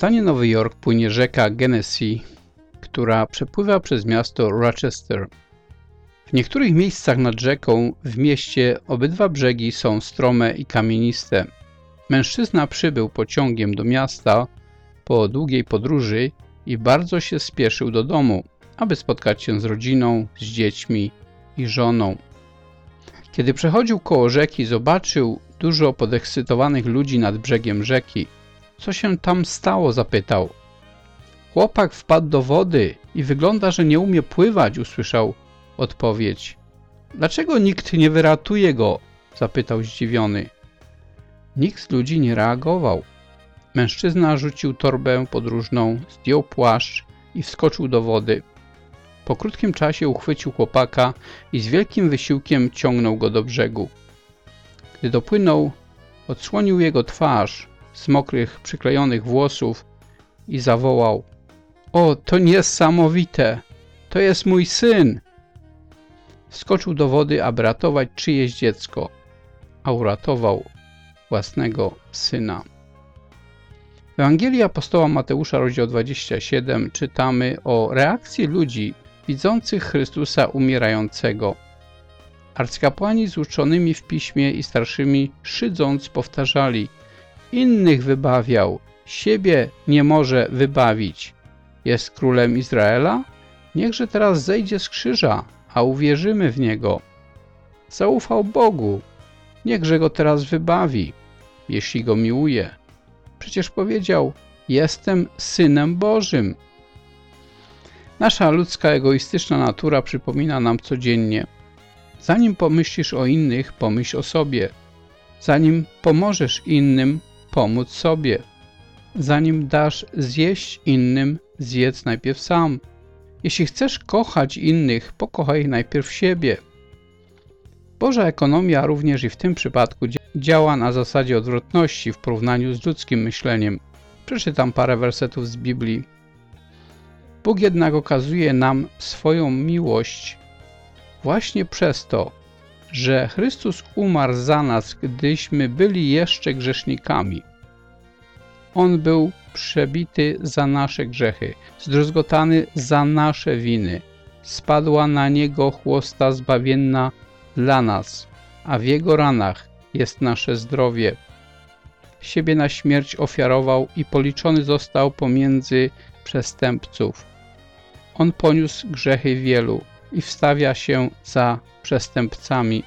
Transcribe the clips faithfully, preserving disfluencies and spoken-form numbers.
stanie Nowy Jork płynie rzeka Genesee, która przepływa przez miasto Rochester. W niektórych miejscach nad rzeką w mieście obydwa brzegi są strome i kamieniste. Mężczyzna przybył pociągiem do miasta po długiej podróży i bardzo się spieszył do domu, aby spotkać się z rodziną, z dziećmi i żoną. Kiedy przechodził koło rzeki, zobaczył dużo podekscytowanych ludzi nad brzegiem rzeki. Co się tam stało? Zapytał. Chłopak wpadł do wody i wygląda, że nie umie pływać, usłyszał odpowiedź. Dlaczego nikt nie wyratuje go? Zapytał zdziwiony. Nikt z ludzi nie reagował. Mężczyzna rzucił torbę podróżną, zdjął płaszcz i wskoczył do wody. Po krótkim czasie uchwycił chłopaka i z wielkim wysiłkiem ciągnął go do brzegu. Gdy dopłynął, odsłonił jego twarz z mokrych, przyklejonych włosów i zawołał: O, to niesamowite! To jest mój syn! Wskoczył do wody, aby ratować czyjeś dziecko, a uratował własnego syna. W Ewangelii apostoła Mateusza, rozdział dwudziesty siódmy, czytamy o reakcji ludzi widzących Chrystusa umierającego. Arcykapłani z uczonymi w piśmie i starszymi szydząc powtarzali: innych wybawiał, siebie nie może wybawić. Jest królem Izraela? Niechże teraz zejdzie z krzyża, a uwierzymy w Niego. Zaufał Bogu, niechże Go teraz wybawi, jeśli Go miłuje. Przecież powiedział: jestem Synem Bożym. Nasza ludzka, egoistyczna natura przypomina nam codziennie: zanim pomyślisz o innych, pomyśl o sobie. Zanim pomożesz innym, pomóc sobie. Zanim dasz zjeść innym, zjedz najpierw sam. Jeśli chcesz kochać innych, pokochaj najpierw siebie. Boża ekonomia również i w tym przypadku działa na zasadzie odwrotności w porównaniu z ludzkim myśleniem. Przeczytam parę wersetów z Biblii. Bóg jednak okazuje nam swoją miłość właśnie przez to, że Chrystus umarł za nas, gdyśmy byli jeszcze grzesznikami. On był przebity za nasze grzechy, zdruzgotany za nasze winy. Spadła na Niego chłosta zbawienna dla nas, a w Jego ranach jest nasze zdrowie. Siebie na śmierć ofiarował i policzony został pomiędzy przestępców. On poniósł grzechy wielu i wstawia się za przestępcami.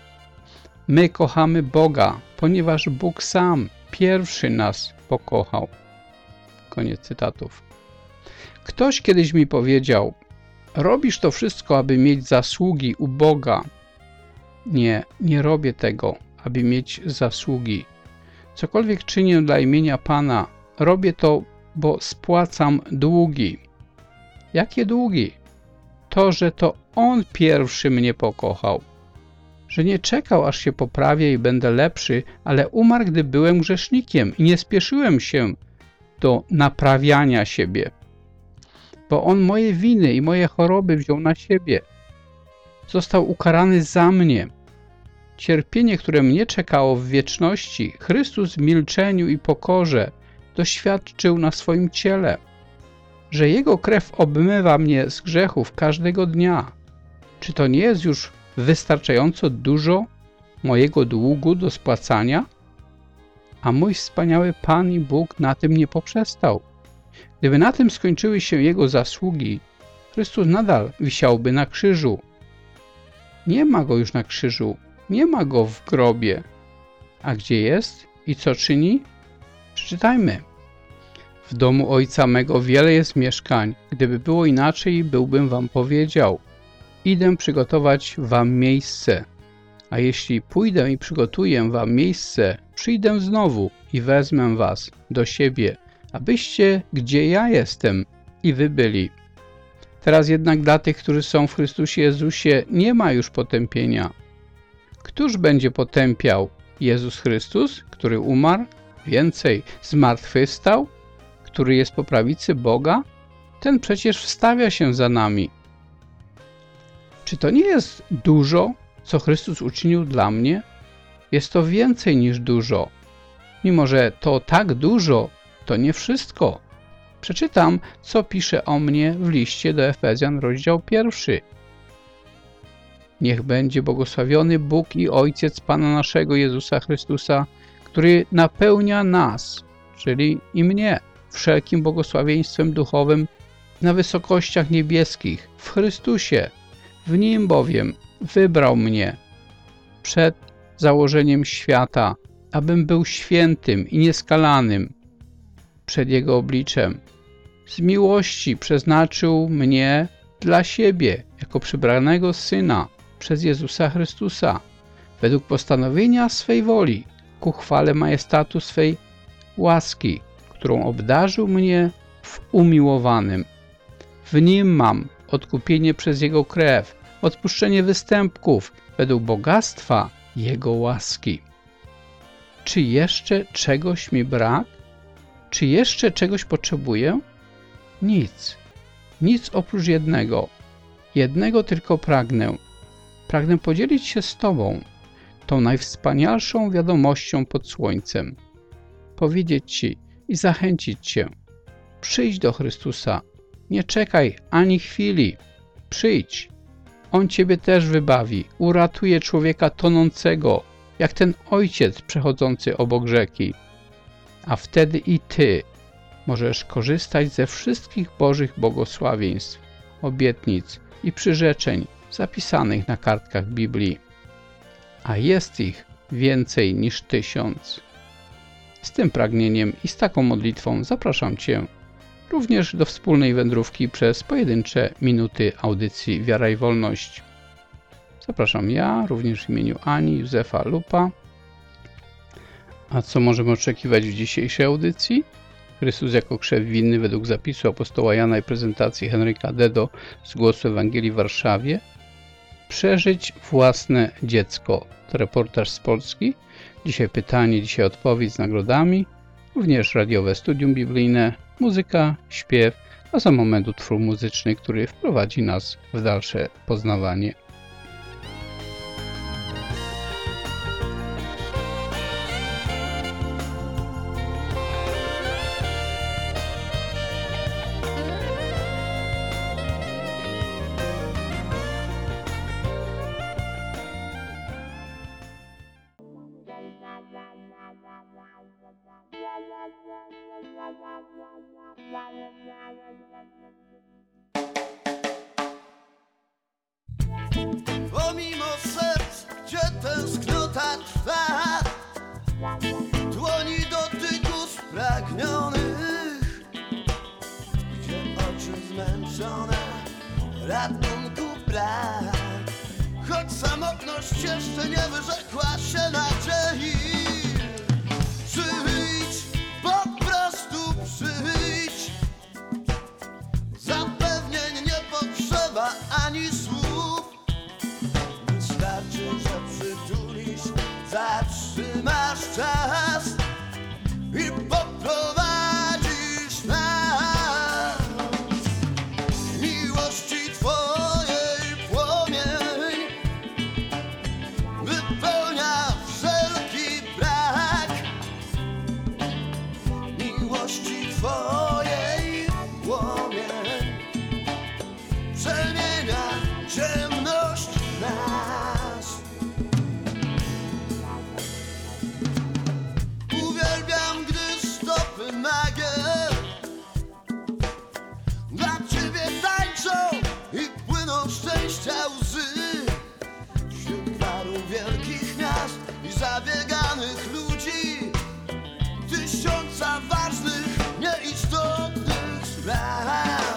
My kochamy Boga, ponieważ Bóg sam pierwszy nas pokochał. Koniec cytatów. Ktoś kiedyś mi powiedział: robisz to wszystko, aby mieć zasługi u Boga. Nie, nie robię tego, aby mieć zasługi. Cokolwiek czynię dla imienia Pana, robię to, bo spłacam długi. Jakie długi? To, że to On pierwszy mnie pokochał. Że nie czekał, aż się poprawię i będę lepszy, ale umarł, gdy byłem grzesznikiem i nie spieszyłem się do naprawiania siebie. Bo On moje winy i moje choroby wziął na siebie. Został ukarany za mnie. Cierpienie, które mnie czekało w wieczności, Chrystus w milczeniu i pokorze doświadczył na swoim ciele. Że Jego krew obmywa mnie z grzechów każdego dnia. Czy to nie jest już wystarczająco dużo mojego długu do spłacania? A mój wspaniały Pan i Bóg na tym nie poprzestał. Gdyby na tym skończyły się Jego zasługi, Chrystus nadal wisiałby na krzyżu. Nie ma Go już na krzyżu, nie ma Go w grobie. A gdzie jest i co czyni? Przeczytajmy. W domu Ojca mego wiele jest mieszkań. Gdyby było inaczej, byłbym wam powiedział. Idę przygotować wam miejsce. A jeśli pójdę i przygotuję wam miejsce, przyjdę znowu i wezmę was do siebie, abyście, gdzie ja jestem, i wy byli. Teraz jednak dla tych, którzy są w Chrystusie Jezusie, nie ma już potępienia. Któż będzie potępiał? Jezus Chrystus, który umarł? Więcej, zmartwychwstał? Który jest po prawicy Boga? Ten przecież wstawia się za nami. Czy to nie jest dużo, co Chrystus uczynił dla mnie? Jest to więcej niż dużo. Mimo że to tak dużo, to nie wszystko. Przeczytam, co pisze o mnie w liście do Efezjan, rozdział pierwszy. Niech będzie błogosławiony Bóg i Ojciec Pana naszego Jezusa Chrystusa, który napełnia nas, czyli i mnie, wszelkim błogosławieństwem duchowym na wysokościach niebieskich, w Chrystusie. W Nim bowiem wybrał mnie przed założeniem świata, abym był świętym i nieskalanym przed Jego obliczem. Z miłości przeznaczył mnie dla siebie, jako przybranego Syna, przez Jezusa Chrystusa, według postanowienia swej woli, ku chwale majestatu swej łaski, którą obdarzył mnie w umiłowanym. W Nim mam odkupienie przez Jego krew, odpuszczenie występków, według bogactwa Jego łaski. Czy jeszcze czegoś mi brak? Czy jeszcze czegoś potrzebuję? Nic. Nic oprócz jednego. Jednego tylko pragnę. Pragnę podzielić się z Tobą tą najwspanialszą wiadomością pod słońcem. Powiedzieć Ci i zachęcić Cię. Przyjdź do Chrystusa. Nie czekaj ani chwili. Przyjdź. On Ciebie też wybawi. Uratuje człowieka tonącego, jak ten ojciec przechodzący obok rzeki. A wtedy i Ty możesz korzystać ze wszystkich Bożych błogosławieństw, obietnic i przyrzeczeń zapisanych na kartkach Biblii. A jest ich więcej niż tysiąc. Z tym pragnieniem i z taką modlitwą zapraszam Cię również do wspólnej wędrówki przez pojedyncze minuty audycji Wiara i Wolność. Zapraszam ja, również w imieniu Ani Józefa Lupa. A co możemy oczekiwać w dzisiejszej audycji? Chrystus jako krzew winny według zapisu apostoła Jana i prezentacji Henryka Dedo z Głosu Ewangelii w Warszawie. Przeżyć własne dziecko. To reportaż z Polski. Dzisiaj pytanie, dzisiaj odpowiedź z nagrodami. Również radiowe studium biblijne, muzyka, śpiew, a za moment utwór muzyczny, który wprowadzi nas w dalsze poznawanie. Pomimo serc, gdzie tęsknota trwa, dłoni dotyku spragnionych, gdzie oczy zmęczone, ratunku brak, choć samotność jeszcze nie wyrzekła się nadziei. Przyjdź, po prostu przyjdź, zapewnień nie potrzeba ani słów. Wystarczy, że przytulisz, zatrzymasz czas i poprowadzisz nas. Miłości Twojej płomień wypełnia wszelki brak. Miłości Twojej płomień przemienia ciemność w nas. Uwielbiam, gdy stopy nagie dla Ciebie tańczą i płyną szczęścia łzy. Wśród gwaru wielkich miast i zabieganych ludzi, tysiąca ważnych, nieistotnych spraw.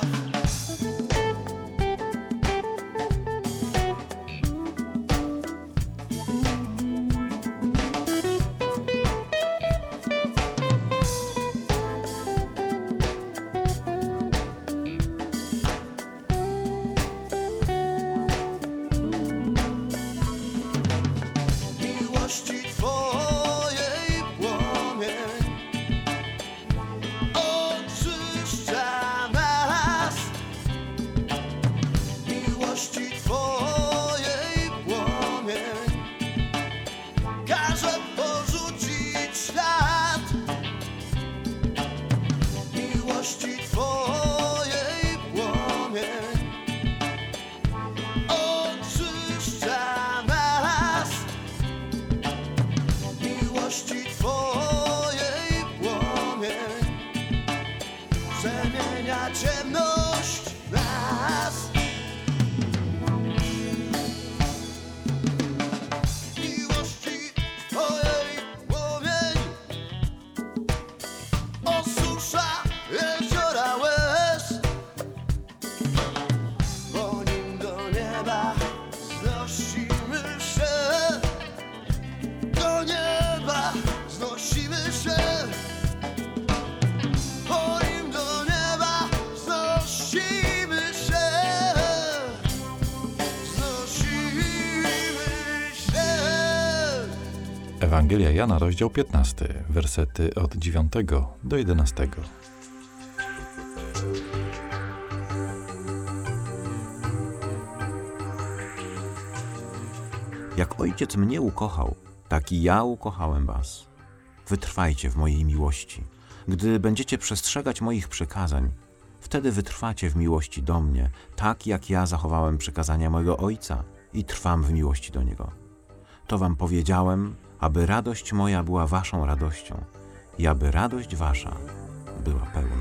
Miłości Twojej płomień oczyszcza przemienia ciemność nas. Miłości Twojej płomień osusza jeziora łez, po nim do nieba znosimy się, do nieba znosimy się, po nim do nieba znosimy się, znosimy się. Ewangelia Jana, rozdział piętnasty, wersety od dziewiątego do jedenastego. Jak Ojciec mnie ukochał, tak i ja ukochałem was. Wytrwajcie w mojej miłości. Gdy będziecie przestrzegać moich przykazań, wtedy wytrwacie w miłości do mnie, tak jak ja zachowałem przykazania mojego Ojca i trwam w miłości do Niego. To wam powiedziałem, aby radość moja była waszą radością i aby radość wasza była pełna.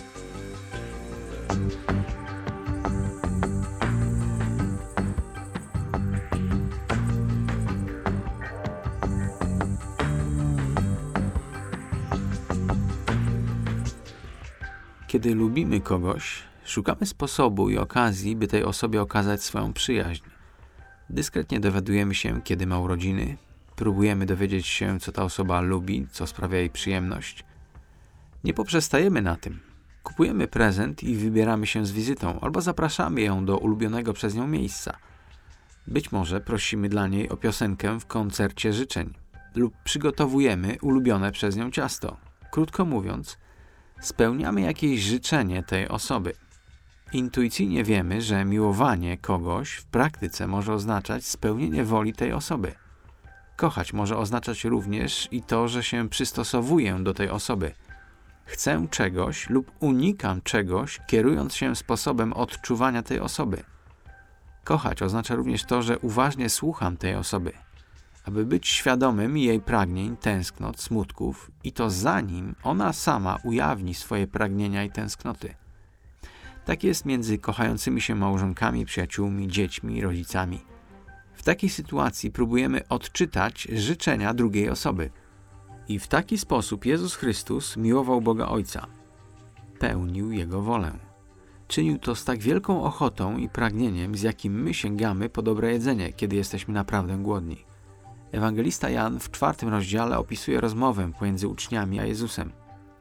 Kiedy lubimy kogoś, szukamy sposobu i okazji, by tej osobie okazać swoją przyjaźń. Dyskretnie dowiadujemy się, kiedy ma urodziny, próbujemy dowiedzieć się, co ta osoba lubi, co sprawia jej przyjemność. Nie poprzestajemy na tym. Kupujemy prezent i wybieramy się z wizytą, albo zapraszamy ją do ulubionego przez nią miejsca. Być może prosimy dla niej o piosenkę w koncercie życzeń lub przygotowujemy ulubione przez nią ciasto. Krótko mówiąc, spełniamy jakieś życzenie tej osoby. Intuicyjnie wiemy, że miłowanie kogoś w praktyce może oznaczać spełnienie woli tej osoby. Kochać może oznaczać również i to, że się przystosowuję do tej osoby. Chcę czegoś lub unikam czegoś, kierując się sposobem odczuwania tej osoby. Kochać oznacza również to, że uważnie słucham tej osoby, aby być świadomym jej pragnień, tęsknot, smutków i to zanim ona sama ujawni swoje pragnienia i tęsknoty. Tak jest między kochającymi się małżonkami, przyjaciółmi, dziećmi, rodzicami. W takiej sytuacji próbujemy odczytać życzenia drugiej osoby. I w taki sposób Jezus Chrystus miłował Boga Ojca. Pełnił Jego wolę. Czynił to z tak wielką ochotą i pragnieniem, z jakim my sięgamy po dobre jedzenie, kiedy jesteśmy naprawdę głodni. Ewangelista Jan w czwartym rozdziale opisuje rozmowę pomiędzy uczniami a Jezusem.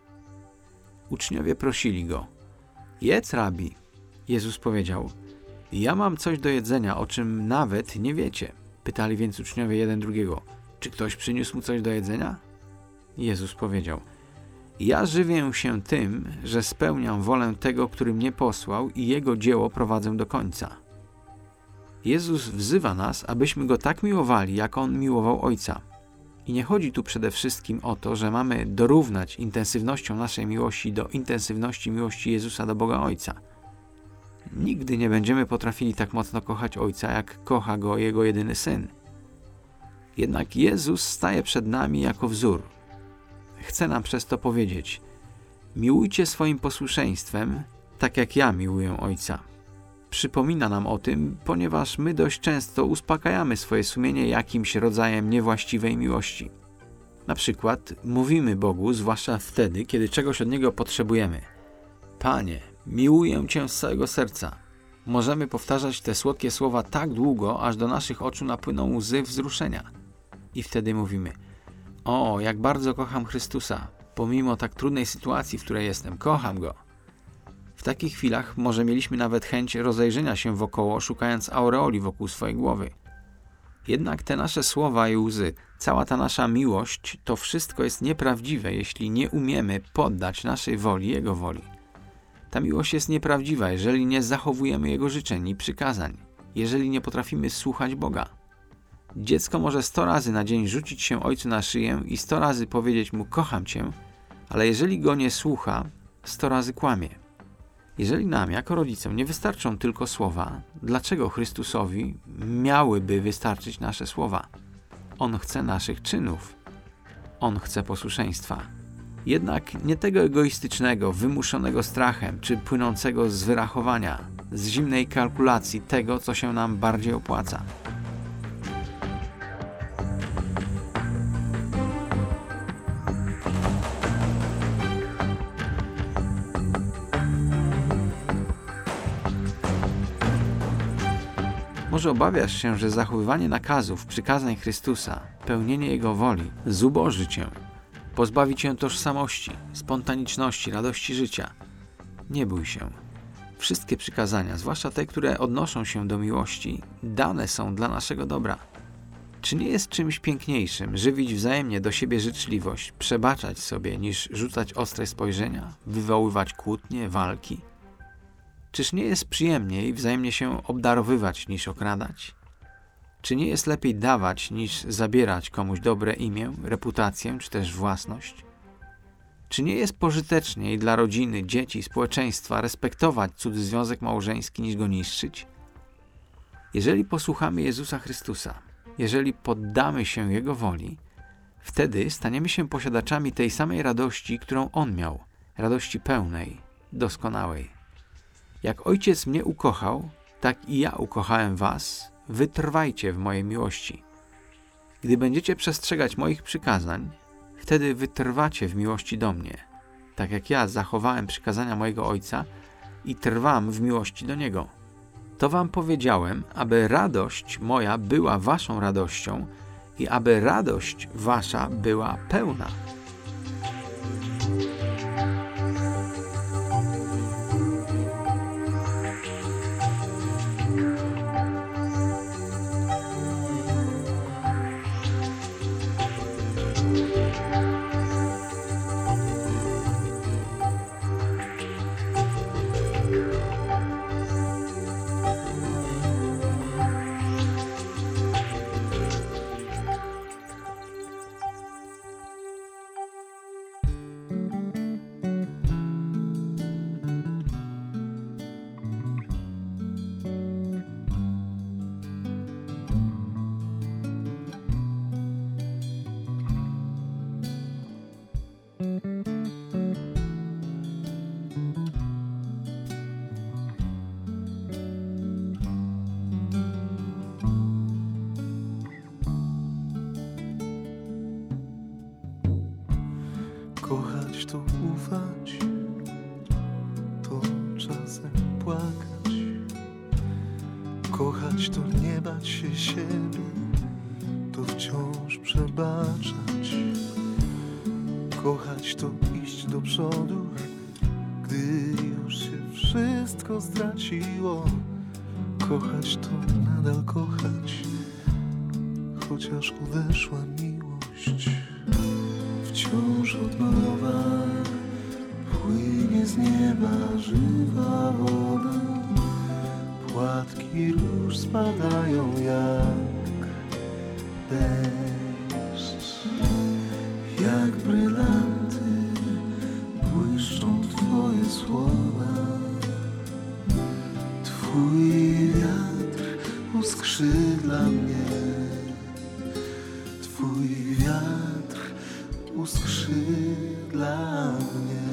Uczniowie prosili Go: jedz, rabi. Jezus powiedział: ja mam coś do jedzenia, o czym nawet nie wiecie. Pytali więc uczniowie jeden drugiego: czy ktoś przyniósł mu coś do jedzenia? Jezus powiedział: ja żywię się tym, że spełniam wolę tego, który mnie posłał i Jego dzieło prowadzę do końca. Jezus wzywa nas, abyśmy Go tak miłowali, jak On miłował Ojca. I nie chodzi tu przede wszystkim o to, że mamy dorównać intensywnością naszej miłości do intensywności miłości Jezusa do Boga Ojca. Nigdy nie będziemy potrafili tak mocno kochać Ojca, jak kocha Go Jego jedyny Syn. Jednak Jezus staje przed nami jako wzór. Chce nam przez to powiedzieć: miłujcie swoim posłuszeństwem, tak jak ja miłuję Ojca. Przypomina nam o tym, ponieważ my dość często uspokajamy swoje sumienie jakimś rodzajem niewłaściwej miłości. Na przykład mówimy Bogu, zwłaszcza wtedy, kiedy czegoś od Niego potrzebujemy: Panie, miłuję Cię z całego serca. Możemy powtarzać te słodkie słowa tak długo, aż do naszych oczu napłyną łzy wzruszenia. I wtedy mówimy: o, jak bardzo kocham Chrystusa, pomimo tak trudnej sytuacji, w której jestem, kocham Go. W takich chwilach może mieliśmy nawet chęć rozejrzenia się wokoło, szukając aureoli wokół swojej głowy. Jednak te nasze słowa i łzy, cała ta nasza miłość, to wszystko jest nieprawdziwe, jeśli nie umiemy poddać naszej woli Jego woli. Ta miłość jest nieprawdziwa, jeżeli nie zachowujemy Jego życzeń i przykazań, jeżeli nie potrafimy słuchać Boga. Dziecko może sto razy na dzień rzucić się ojcu na szyję i sto razy powiedzieć mu: kocham cię, ale jeżeli go nie słucha, sto razy kłamie. Jeżeli nam, jako rodzicom, nie wystarczą tylko słowa, dlaczego Chrystusowi miałyby wystarczyć nasze słowa? On chce naszych czynów. On chce posłuszeństwa. Jednak nie tego egoistycznego, wymuszonego strachem, czy płynącego z wyrachowania, z zimnej kalkulacji tego, co się nam bardziej opłaca. Może obawiasz się, że zachowywanie nakazów, przykazań Chrystusa, pełnienie Jego woli, zuboży cię, pozbawi cię tożsamości, spontaniczności, radości życia. Nie bój się. Wszystkie przykazania, zwłaszcza te, które odnoszą się do miłości, dane są dla naszego dobra. Czy nie jest czymś piękniejszym żywić wzajemnie do siebie życzliwość, przebaczać sobie, niż rzucać ostre spojrzenia, wywoływać kłótnie, walki? Czyż nie jest przyjemniej wzajemnie się obdarowywać niż okradać? Czy nie jest lepiej dawać niż zabierać komuś dobre imię, reputację czy też własność? Czy nie jest pożyteczniej dla rodziny, dzieci, społeczeństwa respektować cudzy związek małżeński niż go niszczyć? Jeżeli posłuchamy Jezusa Chrystusa, jeżeli poddamy się Jego woli, wtedy staniemy się posiadaczami tej samej radości, którą On miał, radości pełnej, doskonałej. Jak Ojciec mnie ukochał, tak i ja ukochałem was, wytrwajcie w mojej miłości. Gdy będziecie przestrzegać moich przykazań, wtedy wytrwacie w miłości do mnie, tak jak ja zachowałem przykazania mojego Ojca i trwam w miłości do Niego. To wam powiedziałem, aby radość moja była waszą radością i aby radość wasza była pełna. Kochać to ufać, to czasem płakać. Kochać to nie bać się siebie, to wciąż przebaczać. Kochać to iść do przodu, gdy już się wszystko straciło. Kochać to nadal kochać, chociaż odeszła miłość. Wciąż od nowa płynie z nieba żywa woda. Płatki róż spadają jak deszcz. Jak brylanty błyszczą Twoje słowa. Twój wiatr uskrzydla mnie. Twój wiatr uskrzydla mnie.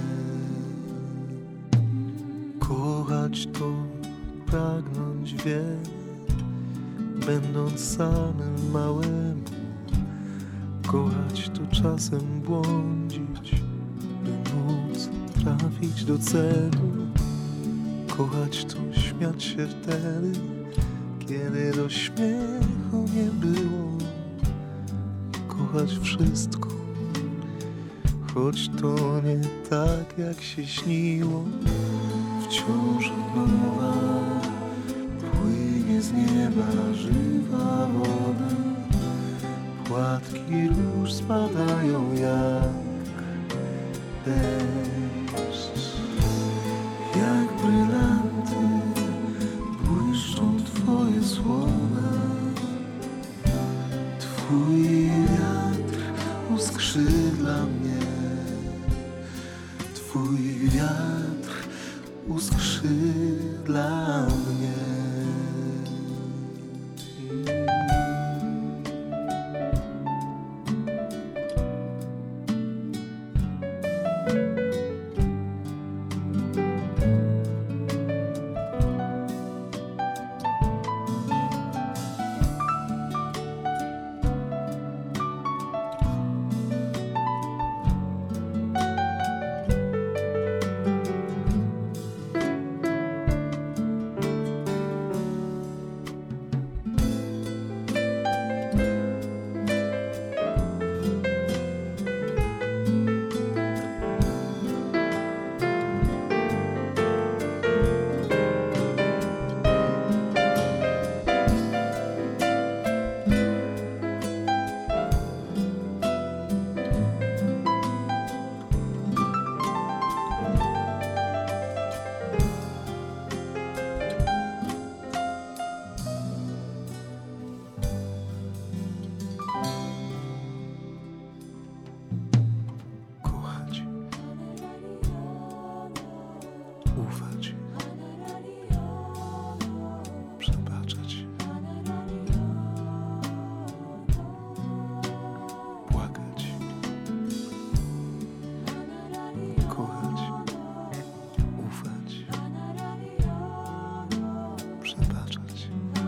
Kochać to pragnąć wiele, będąc samym małemu. Kochać to czasem błądzić, by móc trafić do celu. Kochać to śmiać się wtedy, kiedy do śmiechu nie było. Kochać wszystko, choć to nie tak jak się śniło. Wciąż od nowa płynie z nieba żywa woda. Płatki róż spadają jak deszcz. Jak brylanty błyszczą Twoje słowa. Twój wiatr uskrzydla mnie. Twój wiatr uskrzydla mnie. ufać, przebaczać, płakać, kochać, ufać, przebaczać.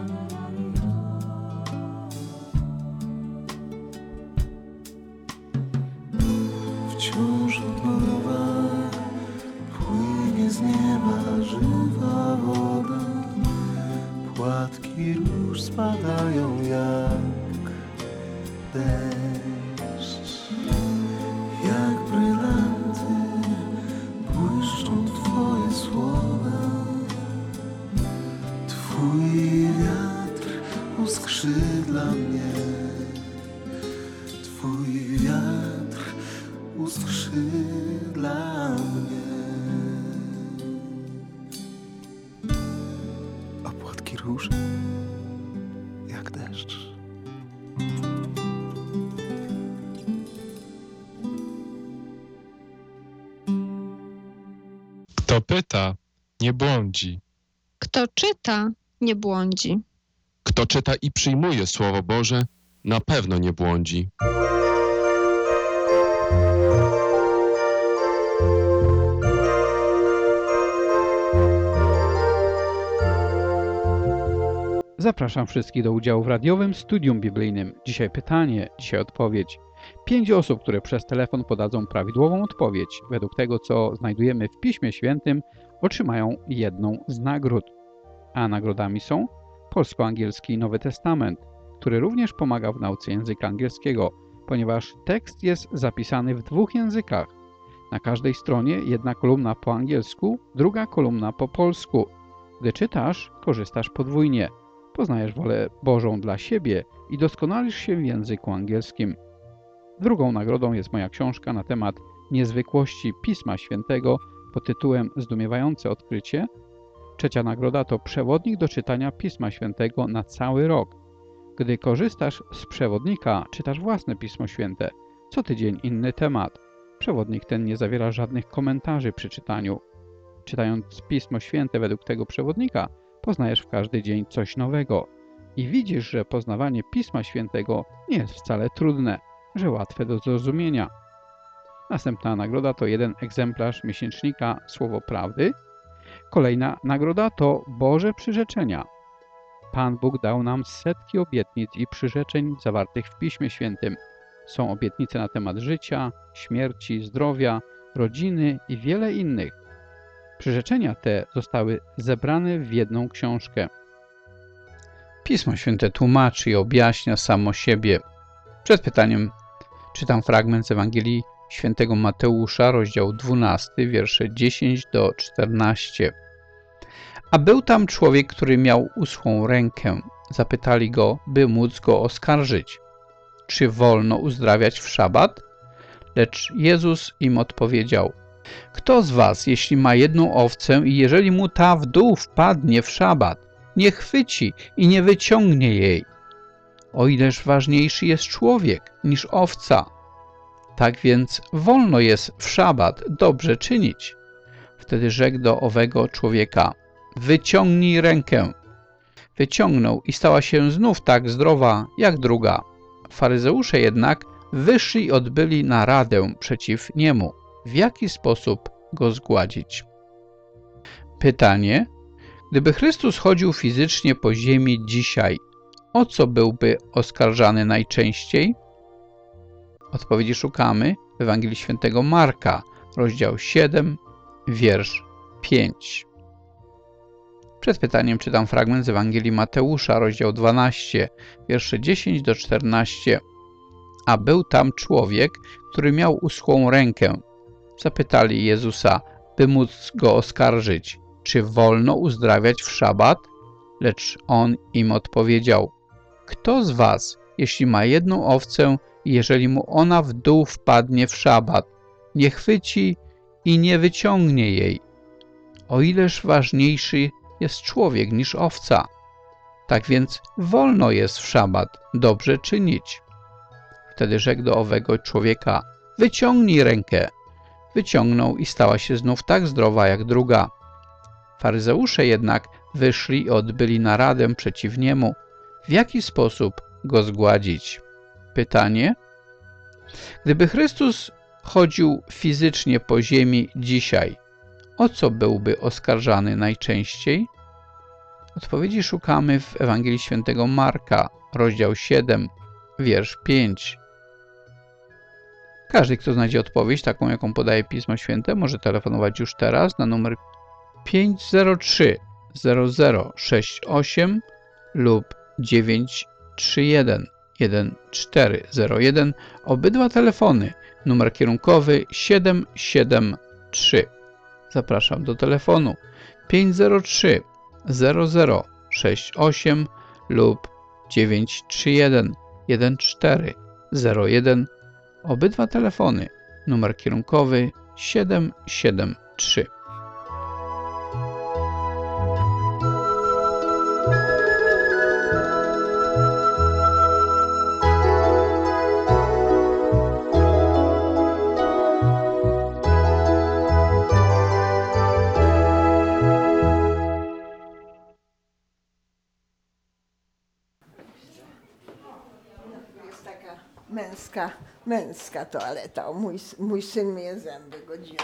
Wciąż od nowa płynie z nieba żywa woda, płatki róż spadają jak deszcz, jak brylanty błyszczą Twoje słowa. Twój wiatr uskrzydla mnie, Twój wiatr uskrzydla mnie. A płatki róż jak deszcz. Kto pyta, nie błądzi. Kto czyta, nie błądzi. Kto czyta i przyjmuje Słowo Boże, na pewno nie błądzi. Zapraszam wszystkich do udziału w radiowym studium biblijnym. Dzisiaj pytanie, dzisiaj odpowiedź. Pięć osób, które przez telefon podadzą prawidłową odpowiedź według tego, co znajdujemy w Piśmie Świętym, otrzymają jedną z nagród. A nagrodami są polsko-angielski Nowy Testament, który również pomaga w nauce języka angielskiego, ponieważ tekst jest zapisany w dwóch językach. Na każdej stronie jedna kolumna po angielsku, druga kolumna po polsku. Gdy czytasz, korzystasz podwójnie. Poznajesz wolę Bożą dla siebie i doskonalisz się w języku angielskim. Drugą nagrodą jest moja książka na temat niezwykłości Pisma Świętego pod tytułem Zdumiewające odkrycie. Trzecia nagroda to przewodnik do czytania Pisma Świętego na cały rok. Gdy korzystasz z przewodnika, czytasz własne Pismo Święte. Co tydzień inny temat. Przewodnik ten nie zawiera żadnych komentarzy przy czytaniu. Czytając Pismo Święte według tego przewodnika, poznajesz w każdy dzień coś nowego. I widzisz, że poznawanie Pisma Świętego nie jest wcale trudne, że łatwe do zrozumienia. Następna nagroda to jeden egzemplarz miesięcznika Słowo Prawdy. Kolejna nagroda to Boże przyrzeczenia. Pan Bóg dał nam setki obietnic i przyrzeczeń zawartych w Piśmie Świętym. Są obietnice na temat życia, śmierci, zdrowia, rodziny i wiele innych. Przyrzeczenia te zostały zebrane w jedną książkę. Pismo Święte tłumaczy i objaśnia samo siebie. Przed pytaniem czytam fragment z Ewangelii Świętego Mateusza, rozdział dwunasty, wiersze dziesięć do czternastu. A był tam człowiek, który miał uschłą rękę. Zapytali go, by móc go oskarżyć. Czy wolno uzdrawiać w szabat? Lecz Jezus im odpowiedział: Kto z was, jeśli ma jedną owcę i jeżeli mu ta w dół wpadnie w szabat, nie chwyci i nie wyciągnie jej? O ileż ważniejszy jest człowiek niż owca. Tak więc wolno jest w szabat dobrze czynić. Wtedy rzekł do owego człowieka: Wyciągnij rękę. Wyciągnął i stała się znów tak zdrowa jak druga. Faryzeusze jednak wyszli i odbyli naradę przeciw niemu, w jaki sposób go zgładzić. Pytanie: gdyby Chrystus chodził fizycznie po ziemi dzisiaj, o co byłby oskarżany najczęściej? Odpowiedzi szukamy w Ewangelii Świętego Marka, rozdział siedem, wiersz pięć. Przed pytaniem czytam fragment z Ewangelii Mateusza, rozdział dwunasty, wiersze dziesięć do czternastu. A był tam człowiek, który miał uschłą rękę. Zapytali Jezusa, by móc go oskarżyć, czy wolno uzdrawiać w szabat? Lecz on im odpowiedział: Kto z was, jeśli ma jedną owcę i jeżeli mu ona w dół wpadnie w szabat, nie chwyci i nie wyciągnie jej? O ileż ważniejszy jest człowiek niż owca. Tak więc wolno jest w szabat dobrze czynić. Wtedy rzekł do owego człowieka: Wyciągnij rękę. Wyciągnął i stała się znów tak zdrowa jak druga. Faryzeusze jednak wyszli i odbyli naradę przeciw niemu. W jaki sposób go zgładzić? Pytanie. Gdyby Chrystus chodził fizycznie po ziemi dzisiaj, o co byłby oskarżany najczęściej? Odpowiedzi szukamy w Ewangelii Świętego Marka, rozdział siedem, wiersz pięć. Każdy, kto znajdzie odpowiedź, taką jaką podaje Pismo Święte, może telefonować już teraz na numer pięć zero trzy zero zero sześć osiem lub dziewięć trzy jeden jeden cztery zero jeden. Obydwa telefony, numer kierunkowy siedem siedem trzy. Zapraszam do telefonu pięć zero trzy zero zero sześć osiem lub dziewięć trzy jeden jeden cztery zero jeden. Obydwa telefony, numer kierunkowy siedem siedem trzy. Męska, męska toaleta. O, mój, mój syn myje zęby godzinę.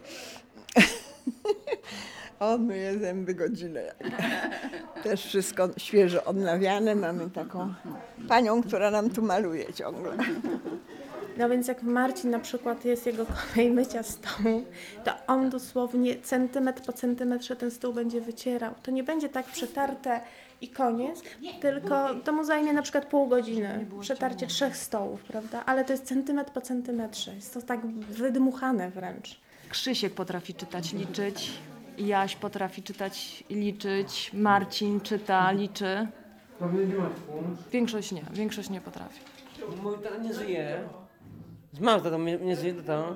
On myje zęby godzinę. Też wszystko świeżo odnawiane. Mamy taką panią, która nam tu maluje ciągle. No więc jak Marcin na przykład jest jego kolej mycia stołu, to on dosłownie centymetr po centymetrze ten stół będzie wycierał. To nie będzie tak przetarte i koniec, tylko to mu zajmie na przykład pół godziny, przetarcie trzech stołów, prawda? Ale to jest centymetr po centymetrze, jest to tak wydmuchane wręcz. Krzysiek potrafi czytać, liczyć, Jaś potrafi czytać i liczyć, Marcin czyta, liczy. Większość nie, większość nie potrafi. Mój tata nie żyje. Zmarł tata, nie, nie żyje tata.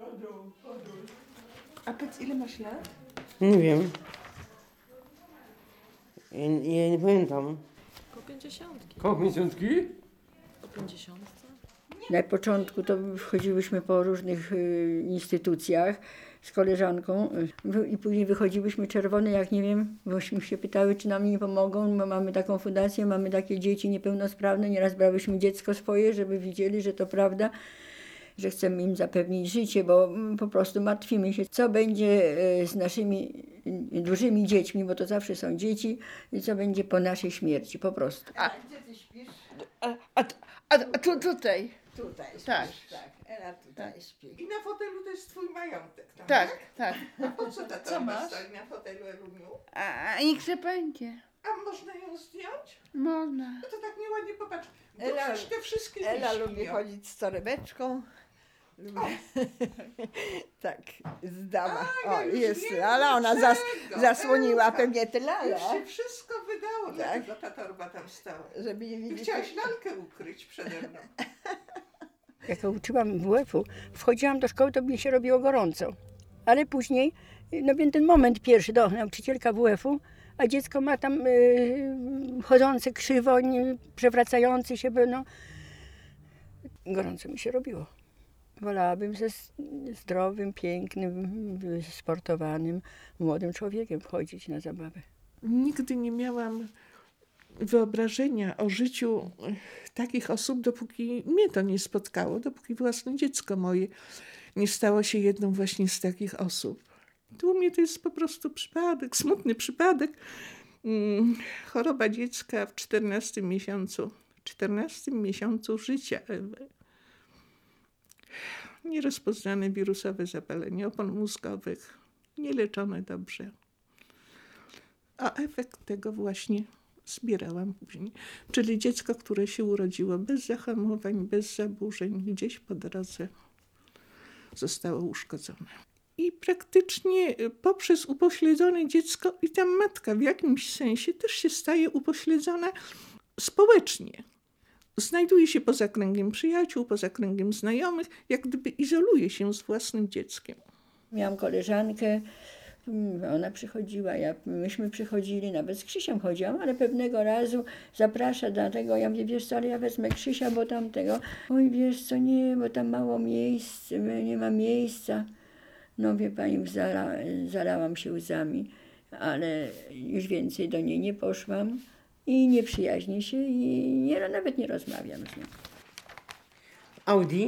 A powiedz, ile masz lat? Nie wiem. Ja, ja nie pamiętam. Koło pięćdziesiątki. Koło pięćdziesiątki? Po pięćdziesiątce. Na początku to wchodziłyśmy po różnych y, instytucjach z koleżanką y, i później wychodziłyśmy czerwone, jak nie wiem, bośmy się pytały, czy nam nie pomogą, bo mamy taką fundację, mamy takie dzieci niepełnosprawne, nieraz brałyśmy dziecko swoje, żeby widzieli, że to prawda, że chcemy im zapewnić życie, bo po prostu martwimy się, co będzie z naszymi dużymi dziećmi, bo to zawsze są dzieci, i co będzie po naszej śmierci, po prostu. A gdzie ty śpisz? A, a, a, a tu, tutaj? Tutaj śpisz, tak. tak. Ela tutaj tak. śpi. I na fotelu to jest twój majątek, tam, tak? Tak, tak. A po co ta torba stoi na fotelu, Eluniu? A, a niech się będzie. A można ją zdjąć? Można. No to tak nieładnie popatrz, bo Ela, przecież te wszystkie Ela wyśpią. lubi chodzić z torebeczką. Tak, z dama. A, O, ja jest wiem, lala, ona zas, zasłoniła Elka. pewnie tę lalę. Już się wszystko wydało, Tak. dlatego ta torba tam stała. Żeby nie Ty widzieć. chciałaś lalkę ukryć przede mną. Jak uczyłam W F-u, wchodziłam do szkoły, to mi się robiło gorąco. Ale później, no więc ten moment pierwszy, do nauczycielka W F-u, a dziecko ma tam y, chodzące krzywo, nie, przewracające się, no gorąco mi się robiło. Wolałabym ze zdrowym, pięknym, sportowanym, młodym człowiekiem wchodzić na zabawę. Nigdy nie miałam wyobrażenia o życiu takich osób, dopóki mnie to nie spotkało, dopóki własne dziecko moje nie stało się jedną właśnie z takich osób. U mnie to jest po prostu przypadek, smutny przypadek. Choroba dziecka w czternastym miesiącu, czternastym miesiącu życia Ewy. Nierozpoznane wirusowe zapalenie opon mózgowych, nieleczone dobrze. A efekt tego właśnie zbierałam później. Czyli dziecko, które się urodziło bez zahamowań, bez zaburzeń, gdzieś po drodze zostało uszkodzone. I praktycznie poprzez upośledzone dziecko i ta matka w jakimś sensie też się staje upośledzona społecznie. Znajduje się poza kręgiem przyjaciół, poza kręgiem znajomych, jak gdyby izoluje się z własnym dzieckiem. Miałam koleżankę, ona przychodziła, ja, myśmy przychodzili, nawet z Krzysiem chodziłam, ale pewnego razu zaprasza do tego, ja mówię, wiesz co, ale ja wezmę Krzysia, bo tamtego, oj wiesz co, nie, bo tam mało miejsc, nie ma miejsca. No wie pani, zala, zalałam się łzami. ale już więcej do niej nie poszłam i nie przyjaźnię się i nie, nawet nie rozmawiam z nią. Audi,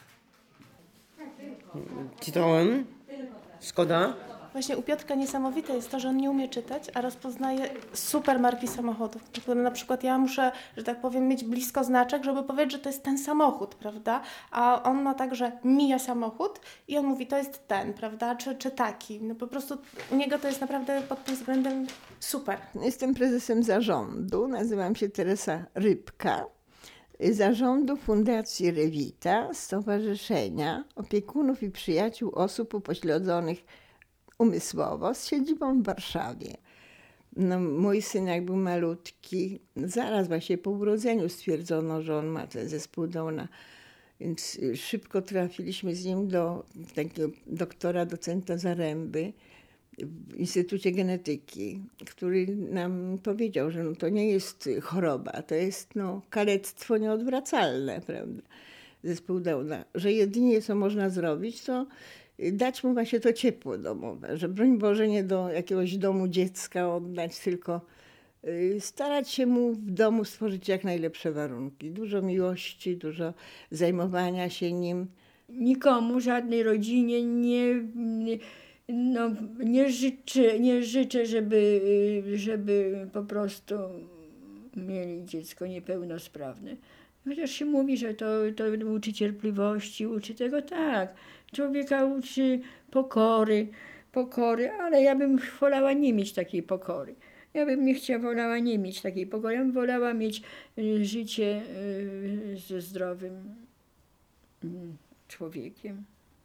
Citroen, Skoda. Właśnie u Piotrka niesamowite jest to, że on nie umie czytać, a rozpoznaje super marki samochodów. Na przykład ja muszę, że tak powiem, mieć blisko znaczek, żeby powiedzieć, że to jest ten samochód, prawda? A on ma tak, że mija samochód i on mówi, to jest ten, prawda? Czy, czy taki. No po prostu u niego to jest naprawdę pod tym względem super. Jestem prezesem zarządu, nazywam się Teresa Rybka. Zarządu Fundacji Revita, Stowarzyszenia Opiekunów i Przyjaciół Osób Upośledzonych Umysłowo z siedzibą w Warszawie. No, mój syn jak był malutki, zaraz właśnie po urodzeniu stwierdzono, że on ma ten zespół Downa, więc szybko trafiliśmy z nim do takiego doktora, docenta Zaręby w Instytucie Genetyki, który nam powiedział, że no to nie jest choroba, to jest no, kalectwo nieodwracalne, prawda, zespół Downa, że jedynie co można zrobić, to dać mu właśnie to ciepło domowe, że broń Boże nie do jakiegoś domu dziecka oddać, tylko starać się mu w domu stworzyć jak najlepsze warunki. Dużo miłości, dużo zajmowania się nim. Nikomu, żadnej rodzinie nie, nie, no, nie, życzę, nie życzę, żeby, żeby po prostu mieli dziecko niepełnosprawne. Chociaż się mówi, że to, to uczy cierpliwości, uczy tego, tak. Człowieka uczy pokory, pokory, ale ja bym wolała nie mieć takiej pokory. Ja bym nie chciała, wolała nie mieć takiej pokory. Ja bym wolała mieć y, życie y, ze zdrowym y, człowiekiem.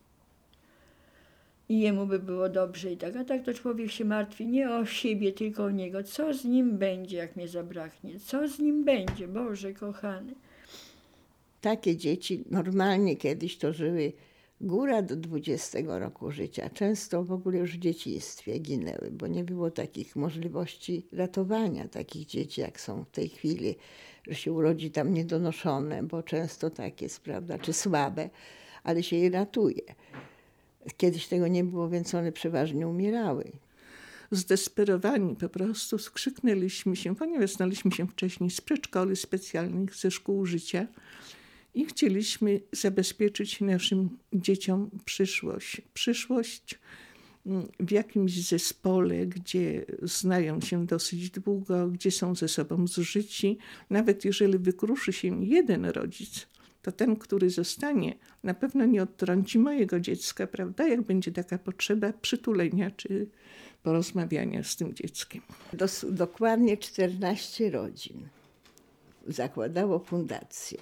I jemu by było dobrze i tak. A tak to człowiek się martwi nie o siebie, tylko o niego. Co z nim będzie, jak mnie zabraknie? Co z nim będzie? Boże kochany. Takie dzieci normalnie kiedyś to żyły góra do dwudziestego roku życia. Często w ogóle już w dzieciństwie ginęły, bo nie było takich możliwości ratowania takich dzieci, jak są w tej chwili, że się urodzi tam niedonoszone, bo często tak jest, prawda, czy słabe, ale się je ratuje. Kiedyś tego nie było, więc one przeważnie umierały. Zdesperowani po prostu skrzyknęliśmy się, ponieważ znaliśmy się wcześniej z przedszkoli specjalnych, ze szkół życia i chcieliśmy zabezpieczyć naszym dzieciom przyszłość. Przyszłość w jakimś zespole, gdzie znają się dosyć długo, gdzie są ze sobą zżyci. Nawet jeżeli wykruszy się jeden rodzic, to ten, który zostanie, na pewno nie odtrąci mojego dziecka, prawda? Jak będzie taka potrzeba przytulenia czy porozmawiania z tym dzieckiem. Dos- dokładnie czternaście rodzin zakładało fundację.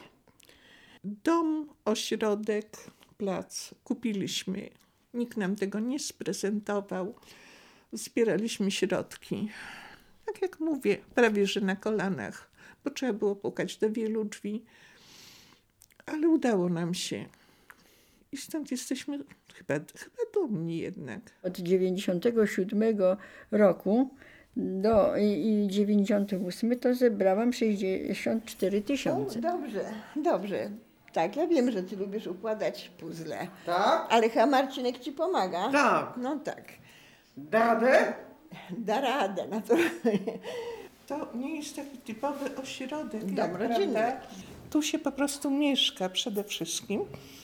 Dom, ośrodek, plac kupiliśmy. Nikt nam tego nie sprezentował. Zbieraliśmy środki. Tak jak mówię, prawie że na kolanach, bo trzeba było pukać do wielu drzwi. Ale udało nam się. I stąd jesteśmy chyba, chyba dumni jednak. Od dziewięćdziesiątego siódmego roku do i dziewięćdziesiątego ósmego to zebrałam sześćdziesiąt cztery tysiące. O, dobrze, dobrze. Tak, ja wiem, że ty lubisz układać puzzle. Tak? Ale chyba Marcinek ci pomaga. Tak. No tak. Da radę? Da radę, naturalnie. To nie jest taki typowy ośrodek. Dom jak, rodzinny. prawda? Tu się po prostu mieszka przede wszystkim.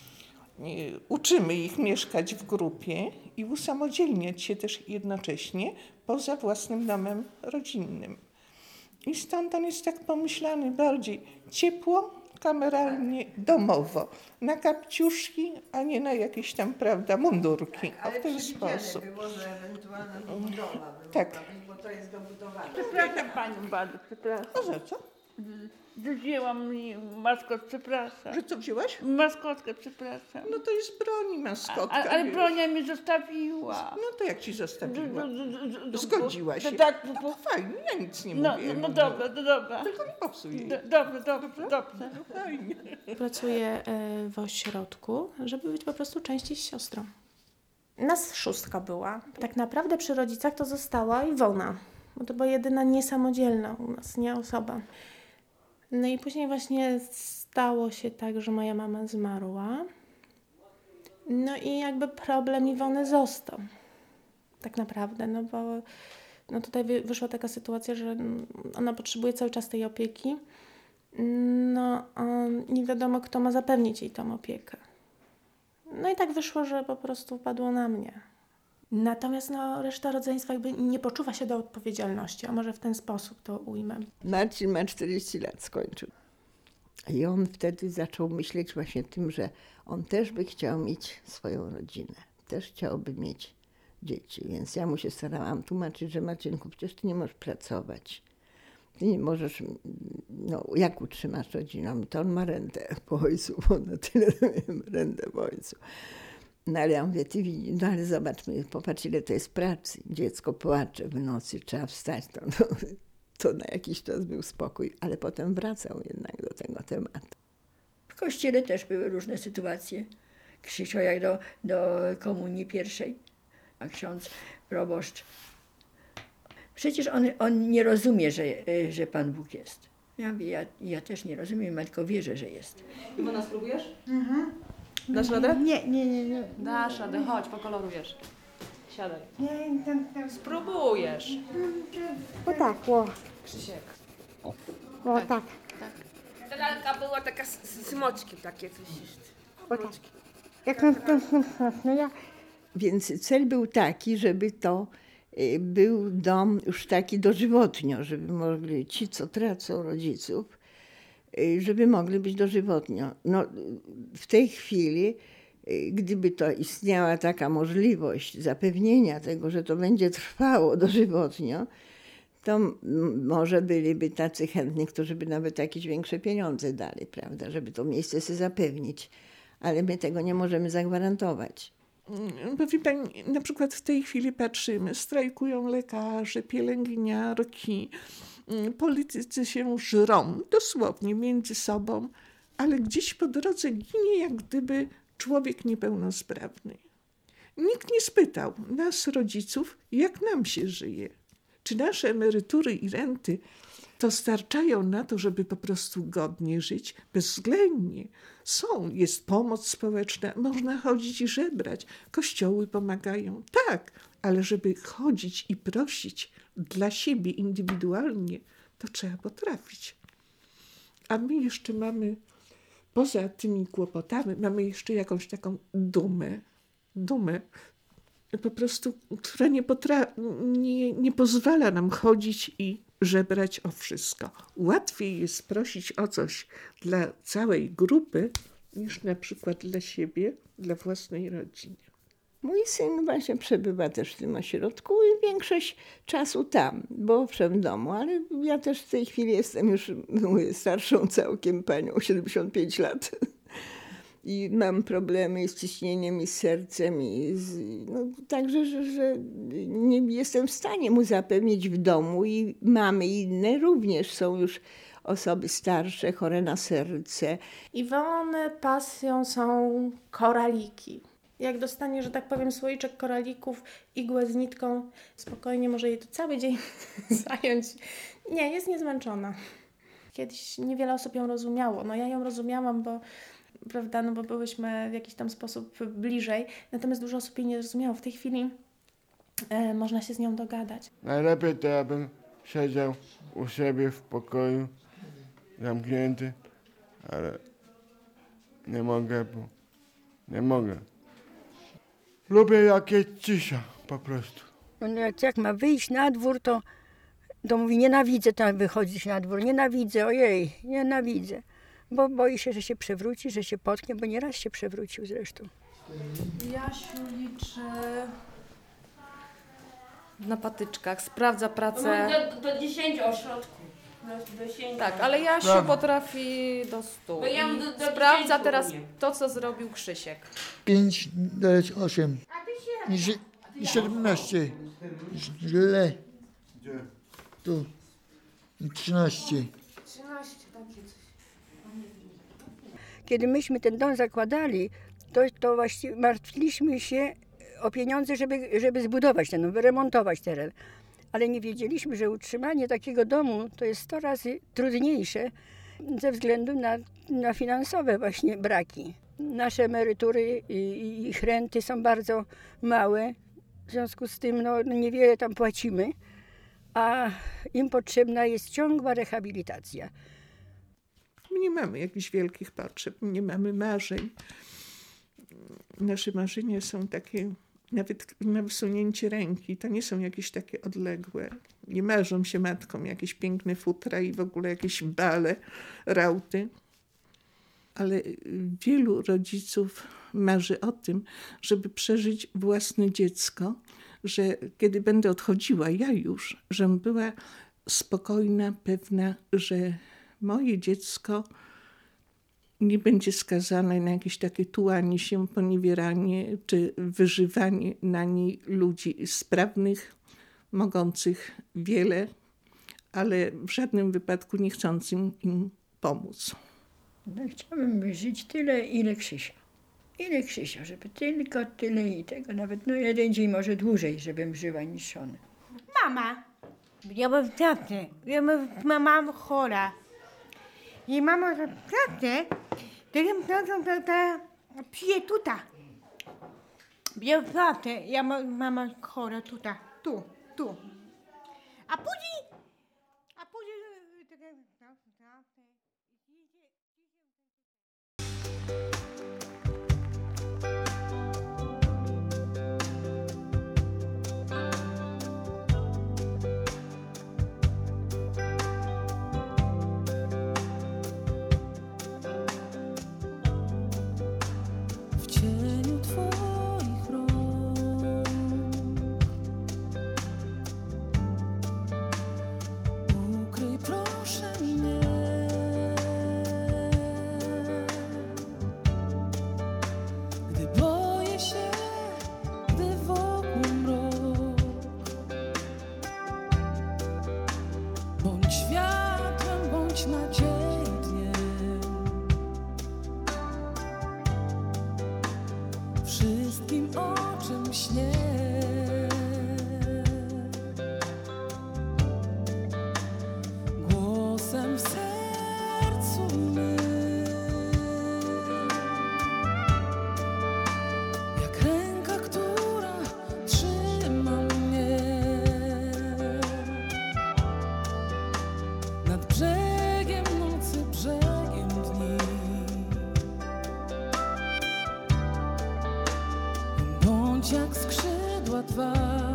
Uczymy ich mieszkać w grupie i usamodzielniać się też jednocześnie poza własnym domem rodzinnym. I stąd on jest tak pomyślany bardziej ciepło, kameralnie, domowo. Na kapciuszki, a nie na jakieś tam, prawda, mundurki. O, w ten sposób. było, że ewentualna budowa Tak. bo to jest dobudowane. Przepraszam panią bardzo, przepraszam. A za co? Wzięłam mi maskot, przepraszam. Że co wzięłaś? Maskotkę, przepraszam. No to jest broni maskotka. A, ale wiesz. bronia mi zostawiła. No to jak ci zostawiła? D- d- Zgodziła się? d- Tak, No to fajnie, ja nic nie no, mówię. no, no dobra, no dobra. Tylko nie popsuj jej. D- Dobrze, dobrze, dobrze. No fajnie. Pracuję e, w ośrodku, żeby być po prostu częściej z siostrą. Nas szóstka była. Tak naprawdę przy rodzicach to została Iwona, bo to była jedyna niesamodzielna u nas, nie osoba. No i później właśnie stało się tak, że moja mama zmarła. No i jakby problem Iwony został. Tak naprawdę, no bo No tutaj wy, wyszła taka sytuacja, że ona potrzebuje cały czas tej opieki. No, nie wiadomo, kto ma zapewnić jej tą opiekę. No i tak wyszło, że po prostu padło na mnie. Natomiast no, reszta rodzeństwa jakby nie poczuwa się do odpowiedzialności, a może w ten sposób to ujmę. Marcin ma czterdzieści lat, skończył. I on wtedy zaczął myśleć właśnie tym, że on też by chciał mieć swoją rodzinę. Też chciałby mieć dzieci. Więc ja mu się starałam tłumaczyć, że Marcinku, przecież ty nie możesz pracować. Ty nie możesz, no jak utrzymasz rodzinę? To on ma rentę po ojcu, bo na tyle rentę po ojcu. No ale ja mówię, ty widzisz, no ale zobaczmy, popatrz ile to jest pracy. Dziecko płacze w nocy, trzeba wstać. To, no, to na jakiś czas był spokój, ale potem wracał jednak do tego tematu. W kościele też były różne sytuacje. Krzysio jak do, do komunii pierwszej, a ksiądz proboszcz. Przecież on, on nie rozumie, że, że Pan Bóg jest. Ja mówię, ja, ja też nie rozumiem, ja tylko wierzę, że jest. Iwona, spróbujesz? Mhm. Dasz radę? Nie, nie, nie. nie. Dasz radę, chodź, pokolorujesz. Siadaj. Nie, tam, tam. Spróbujesz. O tak, o. Krzysiek. O tak. Ta lalka była taka z, z moczkiem, takie coś jeszcze. O tak. Jak tam, tam, no ja... Więc cel był taki, żeby to y, był dom już taki dożywotnio, żeby mogli ci, co tracą rodziców, y, żeby mogli być dożywotnio. No, w tej chwili, y, gdyby to istniała taka możliwość zapewnienia tego, że to będzie trwało dożywotnio, to m- może byliby tacy chętni, którzy by nawet jakieś większe pieniądze dali, prawda, żeby to miejsce sobie zapewnić. Ale my tego nie możemy zagwarantować. Bo wie pani, na przykład w tej chwili patrzymy, strajkują lekarze, pielęgniarki, politycy się żrą, dosłownie między sobą, ale gdzieś po drodze ginie jak gdyby człowiek niepełnosprawny. Nikt nie spytał nas, rodziców, jak nam się żyje. Czy nasze emerytury i renty to starczają na to, żeby po prostu godnie żyć? Bezwzględnie. Są, jest pomoc społeczna, można chodzić i żebrać, kościoły pomagają. Tak, ale żeby chodzić i prosić dla siebie indywidualnie, to trzeba potrafić. A my jeszcze mamy, poza tymi kłopotami, mamy jeszcze jakąś taką dumę, dumę, po prostu, która nie, potra- nie, nie pozwala nam chodzić i żebrać o wszystko. Łatwiej jest prosić o coś dla całej grupy, niż na przykład dla siebie, dla własnej rodziny. Mój syn właśnie przebywa też w tym ośrodku i większość czasu tam, bo owszem w domu, ale ja też w tej chwili jestem już mówię, starszą całkiem panią, siedemdziesiąt pięć lat. I mam problemy z ciśnieniem i z sercem. I z, no, także, że, że nie jestem w stanie mu zapewnić w domu i mamy inne również są już osoby starsze, chore na serce. Iwony pasją są koraliki. Jak dostanie, że tak powiem, słoiczek koralików, igłę z nitką, spokojnie może jej to cały dzień zająć. Nie, jest niezmęczona. Kiedyś niewiele osób ją rozumiało. No ja ją rozumiałam, bo prawda, no bo byłyśmy w jakiś tam sposób bliżej, natomiast dużo osób jej nie rozumiało. W tej chwili e, można się z nią dogadać. Najlepiej to ja bym siedział u siebie w pokoju, zamknięty, ale nie mogę, bo nie mogę. Lubię jak jest cisza, po prostu. On jak, jak ma wyjść na dwór, to, to mówi, nienawidzę tam wychodzić na dwór, nienawidzę, ojej, nienawidzę. Bo boi się, że się przewróci, że się potknie, bo nieraz się przewrócił zresztą. Jasiu liczy na patyczkach, sprawdza pracę. Do, do dziesięciu ośrodków. Do dziesięciu. Tak, ale Jasiu Dobra. potrafi do stu. Bo ja I do- do sprawdza dziesięciu teraz umiem. to, co zrobił Krzysiek. pięć dać osiem. I, sie- i siedemnaście. Źle. Tu. I trzynaście. trzynaście, takie coś. Kiedy myśmy ten dom zakładali, to, to właściwie martwiliśmy się o pieniądze, żeby, żeby zbudować ten, wyremontować teren. Ale nie wiedzieliśmy, że utrzymanie takiego domu to jest sto razy trudniejsze ze względu na, na finansowe właśnie braki. Nasze emerytury i, i ich renty są bardzo małe, w związku z tym no, niewiele tam płacimy. a im potrzebna jest ciągła rehabilitacja. My nie mamy jakichś wielkich potrzeb, nie mamy marzeń. Nasze marzenia są takie nawet na wysunięcie ręki. To nie są jakieś takie odległe. Nie marzą się matkom jakieś piękne futra i w ogóle jakieś bale, rauty. Ale wielu rodziców marzy o tym, żeby przeżyć własne dziecko, że kiedy będę odchodziła, ja już, żebym była spokojna, pewna, że moje dziecko nie będzie skazane na jakieś takie tułanie się, poniewieranie czy wyżywanie na niej ludzi sprawnych, mogących wiele, ale w żadnym wypadku nie chcącym im pomóc. No, chciałabym żyć tyle, ile Krzysia. Ile Krzysia, żeby tylko tyle i tego, nawet no jeden dzień może dłużej, żebym żyła niż on. Mama, ja mam tatę, ja mam, mama chora. I mama tatę, to ja tatę, tata przyje tutaj. Ja tatę, ja mam mama chora tutaj, tu, tu. A później, a później, w cieniu Twoich rąk ukryj proszę mnie. Gdy boję się, gdy wokół mrok, bądź światłem, bądź nadzieją dniem. Wszystkim, o czym śnię. Głosem w sercu mym, jak ręka, która trzyma mnie nad brzegiem nocy, brzegiem dni. Bądź jak skrzydła dwa,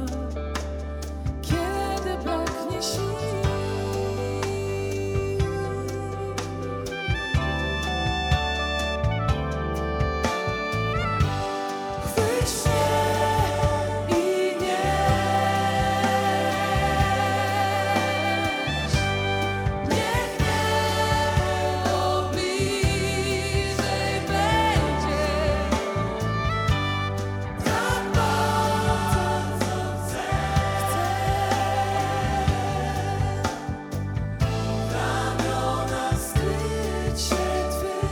kiedy braknie sił. Chwyć mnie i nieś. Niech niebo bliżej będzie. Tak bardzo chcę, w ramiona skryć się Twych.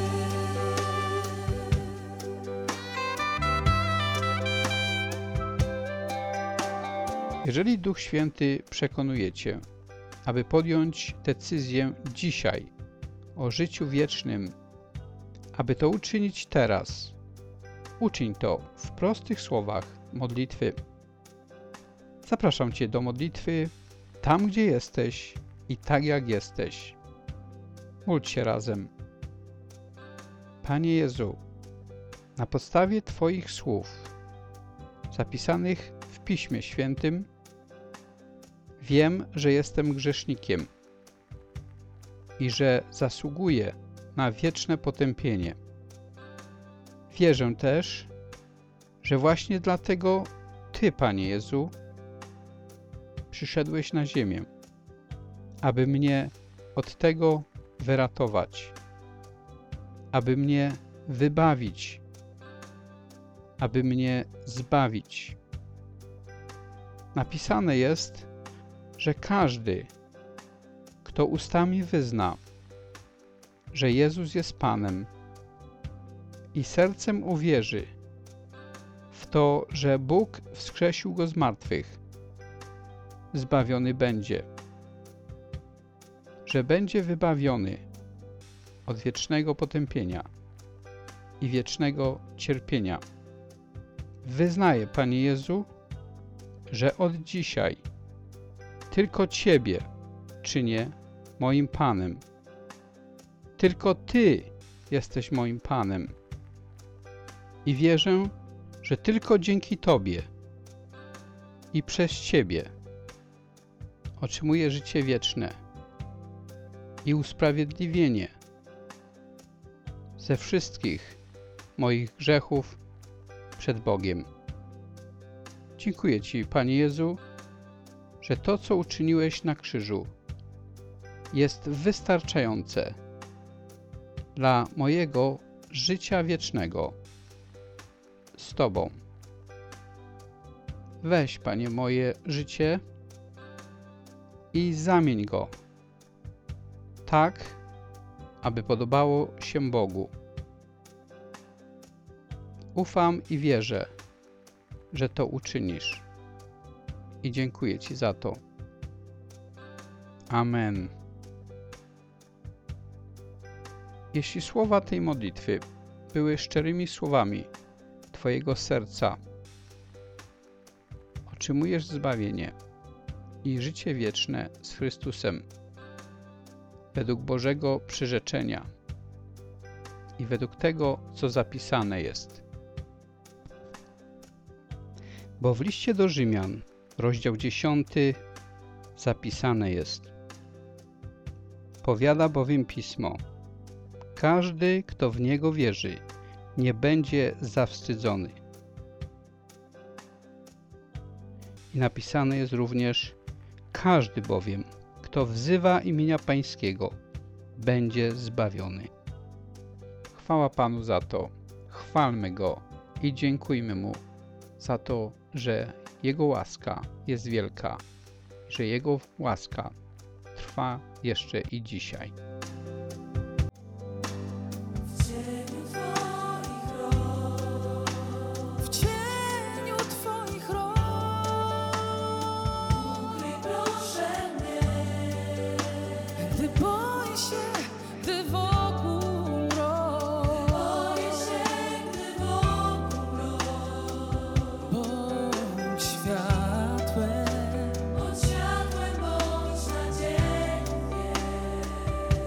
Jeżeli Duch Święty przekonuje Cię, aby podjąć decyzję dzisiaj o życiu wiecznym, aby to uczynić teraz, uczyń to w prostych słowach modlitwy. Zapraszam Cię do modlitwy tam, gdzie jesteś i tak jak jesteś. Módl się razem. Panie Jezu, na podstawie Twoich słów zapisanych w Piśmie Świętym wiem, że jestem grzesznikiem i że zasługuję na wieczne potępienie. Wierzę też, że właśnie dlatego Ty, Panie Jezu, przyszedłeś na ziemię, aby mnie od tego wyratować, aby mnie wybawić, aby mnie zbawić. Napisane jest, że każdy, kto ustami wyzna, że Jezus jest Panem i sercem uwierzy w to, że Bóg wskrzesił Go z martwych, zbawiony będzie, że będzie wybawiony od wiecznego potępienia i wiecznego cierpienia. Wyznaję, Panie Jezu, że od dzisiaj tylko Ciebie czynię moim Panem. Tylko Ty jesteś moim Panem. I wierzę, że tylko dzięki Tobie i przez Ciebie otrzymuję życie wieczne i usprawiedliwienie ze wszystkich moich grzechów przed Bogiem. Dziękuję Ci, Panie Jezu, że to, co uczyniłeś na krzyżu, jest wystarczające dla mojego życia wiecznego z Tobą. Weź, Panie, moje życie i zamień go tak, aby podobało się Bogu. Ufam i wierzę, że to uczynisz. I dziękuję Ci za to. Amen. Jeśli słowa tej modlitwy były szczerymi słowami Twojego serca, otrzymujesz zbawienie i życie wieczne z Chrystusem według Bożego przyrzeczenia i według tego, co zapisane jest. Bo w liście do Rzymian, rozdział dziesiąty, zapisane jest: powiada bowiem Pismo: każdy, kto w Niego wierzy, nie będzie zawstydzony. I napisane jest również: każdy bowiem, kto wzywa imienia Pańskiego, będzie zbawiony. Chwała Panu za to, chwalmy Go i dziękujmy Mu za to, że Jego łaska jest wielka, że Jego łaska trwa jeszcze i dzisiaj. W cieniu Twoich rąk ukryj proszę mnie, gdy boję się, gdy wokół mrok, boję się, gdy wokół mrok, bądź światłem, bądź światłem, bądź nadzieją mnie.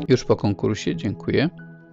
Już po konkursie, dziękuję.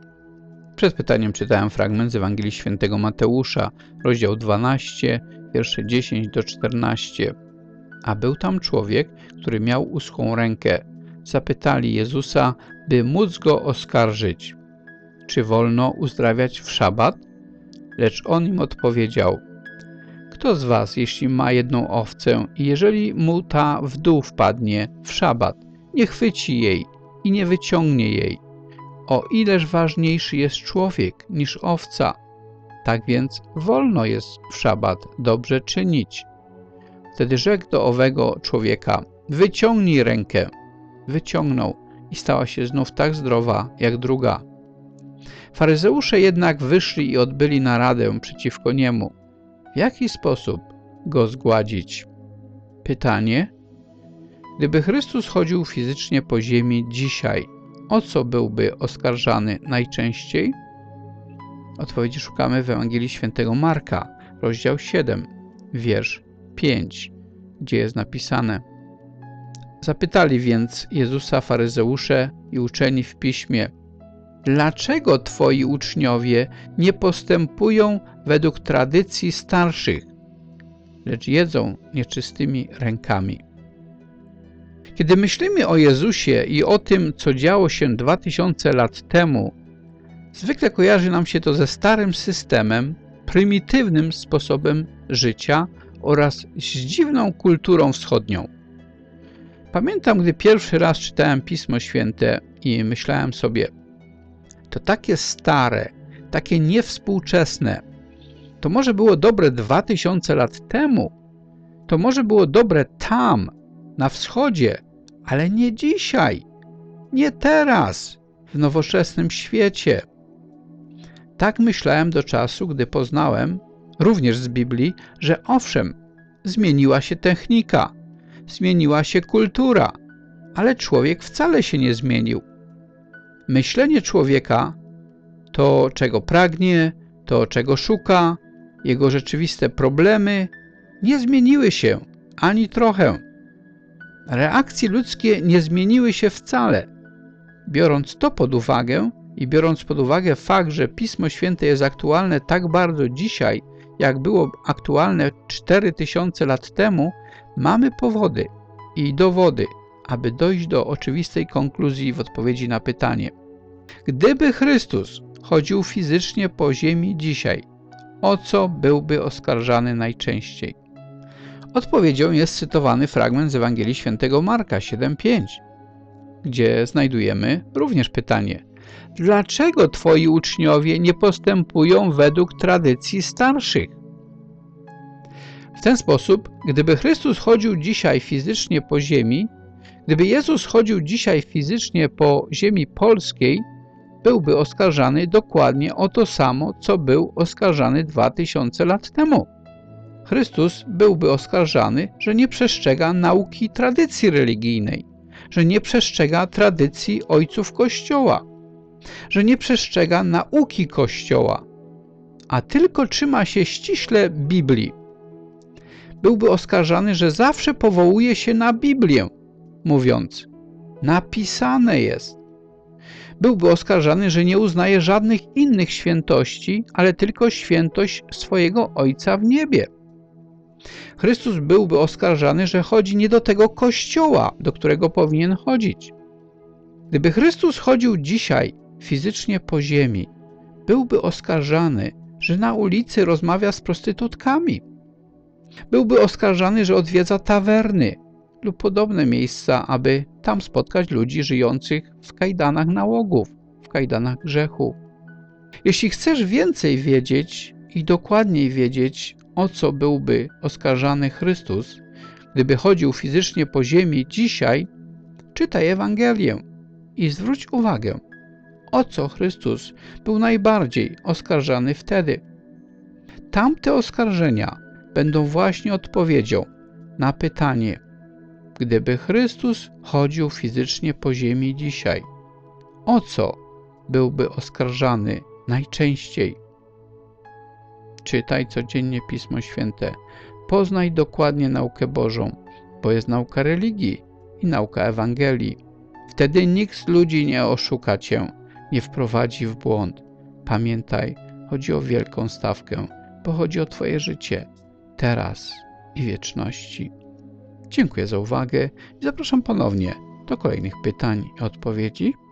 Przed pytaniem czytałem fragment z Ewangelii Świętego Mateusza, rozdział dwunasty, wiersze dziesięć do czternastu. A był tam człowiek, który miał uschłą rękę. Zapytali Jezusa, by móc go oskarżyć. Czy wolno uzdrawiać w szabat? Lecz on im odpowiedział: kto z was, jeśli ma jedną owcę i jeżeli mu ta w dół wpadnie w szabat, nie chwyci jej i nie wyciągnie jej? O ileż ważniejszy jest człowiek niż owca. Tak więc wolno jest w szabat dobrze czynić. Wtedy rzekł do owego człowieka: wyciągnij rękę. Wyciągnął i stała się znów tak zdrowa jak druga. Faryzeusze jednak wyszli i odbyli naradę przeciwko niemu. W jaki sposób go zgładzić? Pytanie: gdyby Chrystus chodził fizycznie po ziemi dzisiaj, o co byłby oskarżany najczęściej? Odpowiedzi szukamy w Ewangelii Świętego Marka, rozdział siódmy, wiersz piąty, gdzie jest napisane: zapytali więc Jezusa faryzeusze i uczeni w piśmie: dlaczego twoi uczniowie nie postępują według tradycji starszych, lecz jedzą nieczystymi rękami? Kiedy myślimy o Jezusie i o tym, co działo się dwa tysiące lat temu, zwykle kojarzy nam się to ze starym systemem, prymitywnym sposobem życia oraz z dziwną kulturą wschodnią. Pamiętam, gdy pierwszy raz czytałem Pismo Święte i myślałem sobie: to takie stare, takie niewspółczesne. To może było dobre dwa tysiące lat temu. To może było dobre tam, na wschodzie, ale nie dzisiaj, nie teraz, w nowoczesnym świecie. Tak myślałem do czasu, gdy poznałem, również z Biblii, że owszem, zmieniła się technika, zmieniła się kultura, ale człowiek wcale się nie zmienił. Myślenie człowieka, to czego pragnie, to czego szuka, jego rzeczywiste problemy nie zmieniły się ani trochę. Reakcje ludzkie nie zmieniły się wcale. Biorąc to pod uwagę i biorąc pod uwagę fakt, że Pismo Święte jest aktualne tak bardzo dzisiaj, jak było aktualne cztery tysiące lat temu, mamy powody i dowody, aby dojść do oczywistej konkluzji w odpowiedzi na pytanie: gdyby Chrystus chodził fizycznie po ziemi dzisiaj, o co byłby oskarżany najczęściej? Odpowiedzią jest cytowany fragment z Ewangelii Świętego Marka siedem pięć, gdzie znajdujemy również pytanie: dlaczego twoi uczniowie nie postępują według tradycji starszych? W ten sposób, gdyby Chrystus chodził dzisiaj fizycznie po ziemi, gdyby Jezus chodził dzisiaj fizycznie po ziemi polskiej, byłby oskarżany dokładnie o to samo, co był oskarżany dwa tysiące lat temu. Chrystus byłby oskarżany, że nie przestrzega nauki tradycji religijnej, że nie przestrzega tradycji ojców Kościoła, że nie przestrzega nauki Kościoła, a tylko trzyma się ściśle Biblii. Byłby oskarżany, że zawsze powołuje się na Biblię, mówiąc: napisane jest. Byłby oskarżany, że nie uznaje żadnych innych świętości, ale tylko świętość swojego Ojca w niebie. Chrystus byłby oskarżany, że chodzi nie do tego Kościoła, do którego powinien chodzić. Gdyby Chrystus chodził dzisiaj fizycznie po ziemi, byłby oskarżany, że na ulicy rozmawia z prostytutkami. Byłby oskarżany, że odwiedza tawerny lub podobne miejsca, aby tam spotkać ludzi żyjących w kajdanach nałogów, w kajdanach grzechu. Jeśli chcesz więcej wiedzieć i dokładniej wiedzieć, o co byłby oskarżany Chrystus, gdyby chodził fizycznie po ziemi dzisiaj, czytaj Ewangelię i zwróć uwagę, o co Chrystus był najbardziej oskarżany wtedy. Tamte oskarżenia będą właśnie odpowiedzią na pytanie: gdyby Chrystus chodził fizycznie po ziemi dzisiaj, o co byłby oskarżany najczęściej? Czytaj codziennie Pismo Święte. Poznaj dokładnie naukę Bożą, bo jest nauka religii i nauka Ewangelii. Wtedy nikt z ludzi nie oszuka cię, nie wprowadzi w błąd. Pamiętaj, chodzi o wielką stawkę, bo chodzi o twoje życie, teraz i wieczności. Dziękuję za uwagę i zapraszam ponownie do kolejnych pytań i odpowiedzi